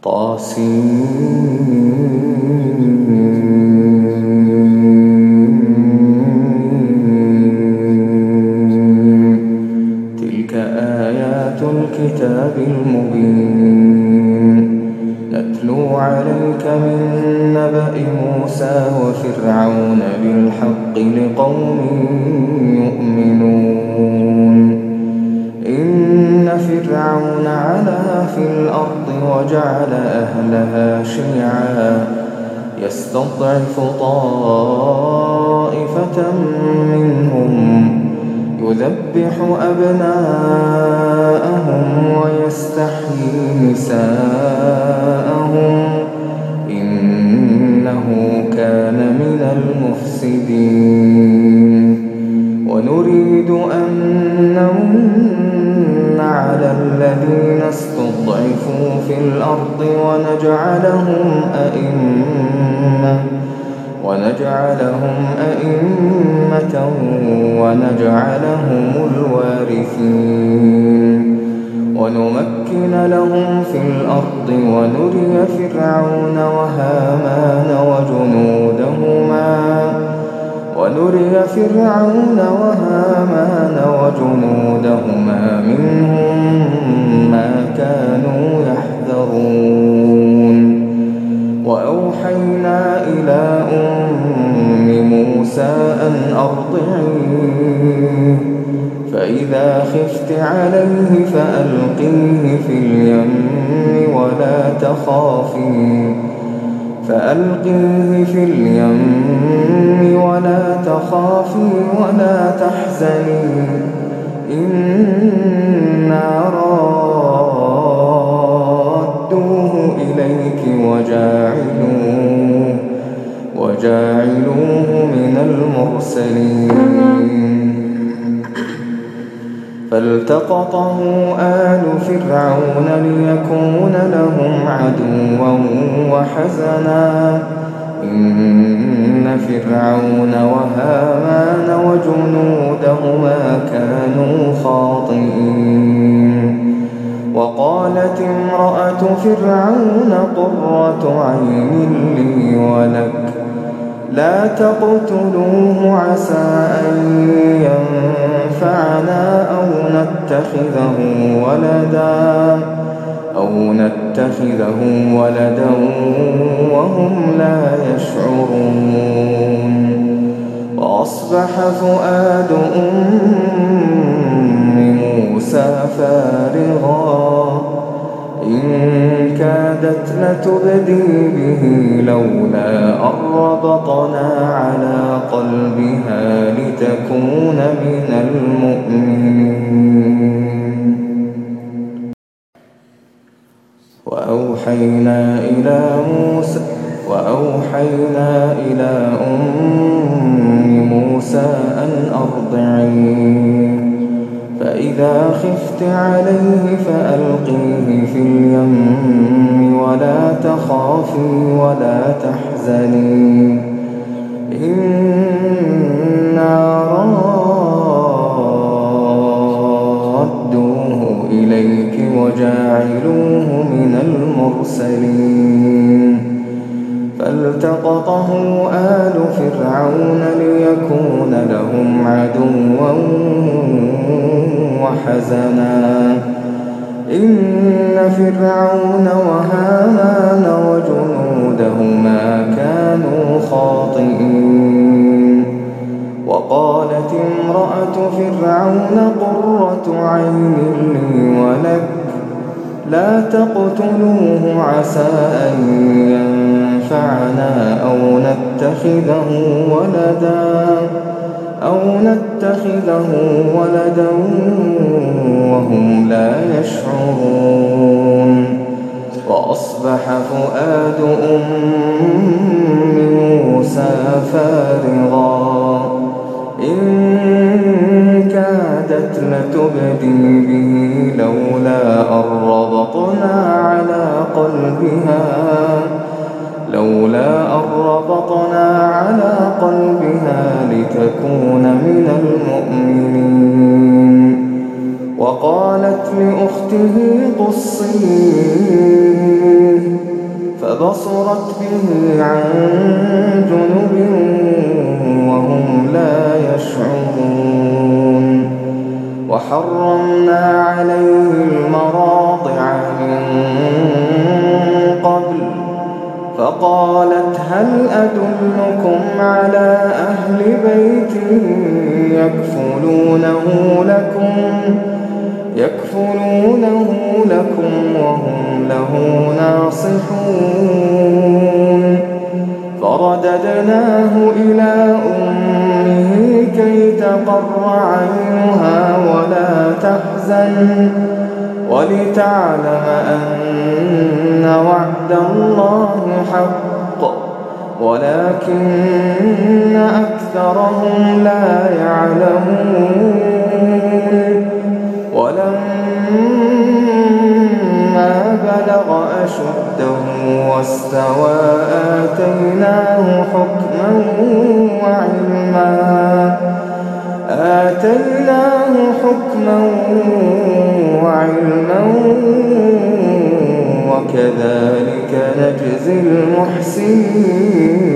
طس. تلك آيات الكتاب المبين نتلو عليك من نبأ موسى وفرعون بالحق لقوم يؤمنون. إن فرعون علا في الأرض وجعل أهلها شيعا يستضعف طائفة منهم يذبح أبناءهم ويستحيي نساءهم إنه كان من المفسدين. ونريد أن نمن على الذين استضعفوا في الأرض ونجعلهم أئمة ونجعلهم الوارثين. ونمكن لهم في الأرض ونري فرعون وهامان وجنودهما منهم ما كانوا يحذرون. وأوحينا إلى أم موسى أن أرضعيه فإذا خفت عليه فألقيه في اليم ولا تخافي ولا تحزني إنا رادوه إليك وجاعلوه من المرسلين. فالتقطه آل فرعون ليكون لهم عدوا وحزنا إن فرعون وهامان وجنودهما كانوا خاطئين. وقالت امرأة فرعون قرة عين لي ولك لا تقتلوه عسى أن ينفعنا أو نتخذه ولدا وهم لا يشعرون. وأصبح فؤاد أم موسى فارغا إن كادت لتبدي به لولا أن ربطنا على قلبها لتكون من المؤمنين. وأوحينا إلى أم موسى أن أرضعيه فإذا خفت عليه فألقيه في اليم ولا تخافي ولا تحزني إنا رادوه إليك وجاعلوه من المرسلين. فالتقطه آل فرعون ليكون لهم عدوا وحزنا إن فرعون وهامان وجنودهما كانوا خاطئين. وقالت امرأة فرعون قرة عين لي ولك لا تقتلوه عسى أن ينفعنا أو نتخذه ولدا وهم لا يشعرون. وأصبح فؤاد أم موسى فارغا إن كادت لتبدي به لولا أن ربطنا على قلبها لتكون من المؤمنين. وقالت لأخته قصيه فبصرت به عن جنب وهم لا يشعرون وحرمنا عليه المراضع من قبل فقالت هل أدلكم على أهل بيت يكفلونه لكم وهم له ناصحون فرددناه إلى أمه كي تقر عينها ولا تحزن ولتعلم أن وعد الله حق ولكن أكثرهم لا يعلمون ولما بلغ أشده واستوى آتيناه حكما وعلما وكذلك نجزي المحسنين